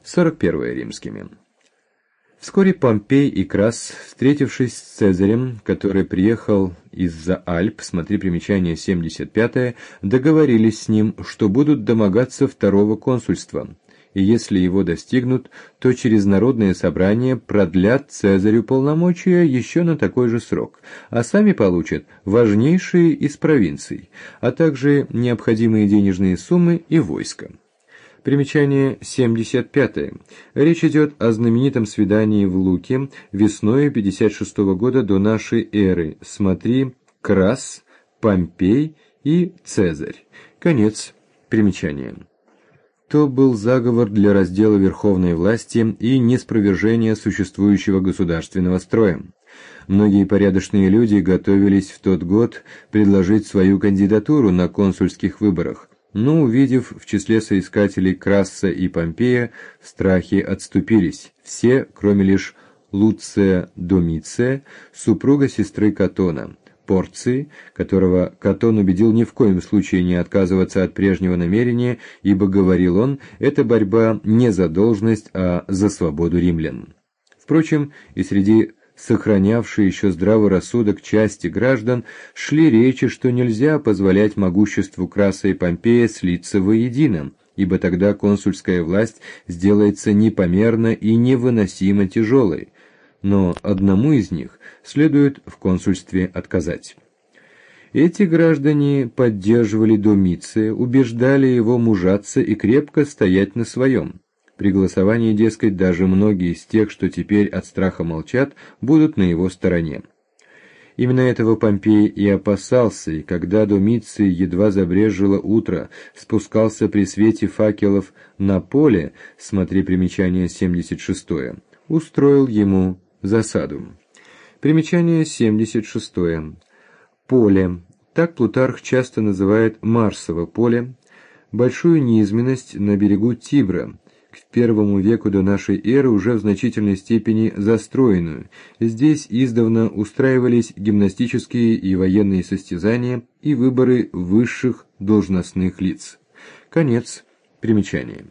41 римскими. Вскоре Помпей и Красс, встретившись с Цезарем, который приехал из-за Альп, смотри примечание 75, договорились с ним, что будут домогаться второго консульства, и если его достигнут, то через народное собрание продлят Цезарю полномочия еще на такой же срок, а сами получат важнейшие из провинций, а также необходимые денежные суммы и войско. Примечание 75. Речь идет о знаменитом свидании в Луке весной 56 года до нашей эры. Смотри Красс, Помпей и Цезарь. Конец примечания. То был заговор для раздела верховной власти и неспровержения существующего государственного строя. Многие порядочные люди готовились в тот год предложить свою кандидатуру на консульских выборах, но, увидев в числе соискателей Красса и Помпея, в страхе отступились, все, кроме лишь Луция Домиция, супруга сестры Катона, Порции, которого Катон убедил ни в коем случае не отказываться от прежнего намерения, ибо, говорил он, это борьба не за должность, а за свободу римлян. Впрочем, и среди сохранявшие еще здравый рассудок части граждан, шли речи, что нельзя позволять могуществу Красса и Помпея слиться воедино, ибо тогда консульская власть сделается непомерно и невыносимо тяжелой, но одному из них следует в консульстве отказать. Эти граждане поддерживали Домиция, убеждали его мужаться и крепко стоять на своем. При голосовании, дескать, даже многие из тех, что теперь от страха молчат, будут на его стороне. Именно этого Помпей и опасался, и когда Домиций едва забрежило утро, спускался при свете факелов на поле, смотри примечание 76, устроил ему засаду. Примечание 76. Поле. Так Плутарх часто называет Марсово поле, большую низменность на берегу Тибра, к I веку до нашей эры уже в значительной степени застроенную. Здесь издавна устраивались гимнастические и военные состязания и выборы высших должностных лиц. Конец примечания.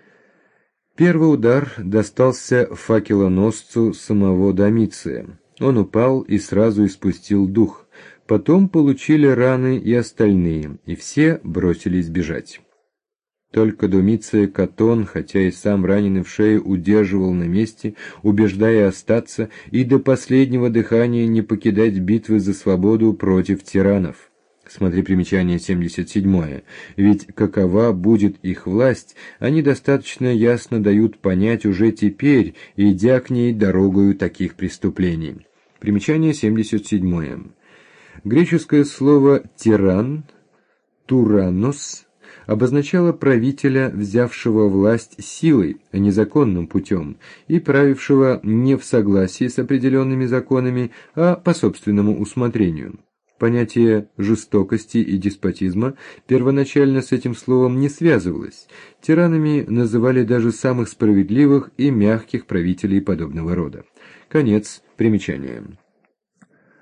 Первый удар достался факелоносцу самого Домиция. Он упал и сразу испустил дух. Потом получили раны и остальные, и все бросились бежать. Только Домиция Катон, хотя и сам раненый в шею, удерживал на месте, убеждая остаться и до последнего дыхания не покидать битвы за свободу против тиранов. Смотри примечание 77. Ведь какова будет их власть, они достаточно ясно дают понять уже теперь, идя к ней дорогою таких преступлений. Примечание 77. Греческое слово «тиран» «туранос» обозначало правителя, взявшего власть силой, а не законным путем, и правившего не в согласии с определенными законами, а по собственному усмотрению. Понятие жестокости и деспотизма первоначально с этим словом не связывалось. Тиранами называли даже самых справедливых и мягких правителей подобного рода. Конец примечания.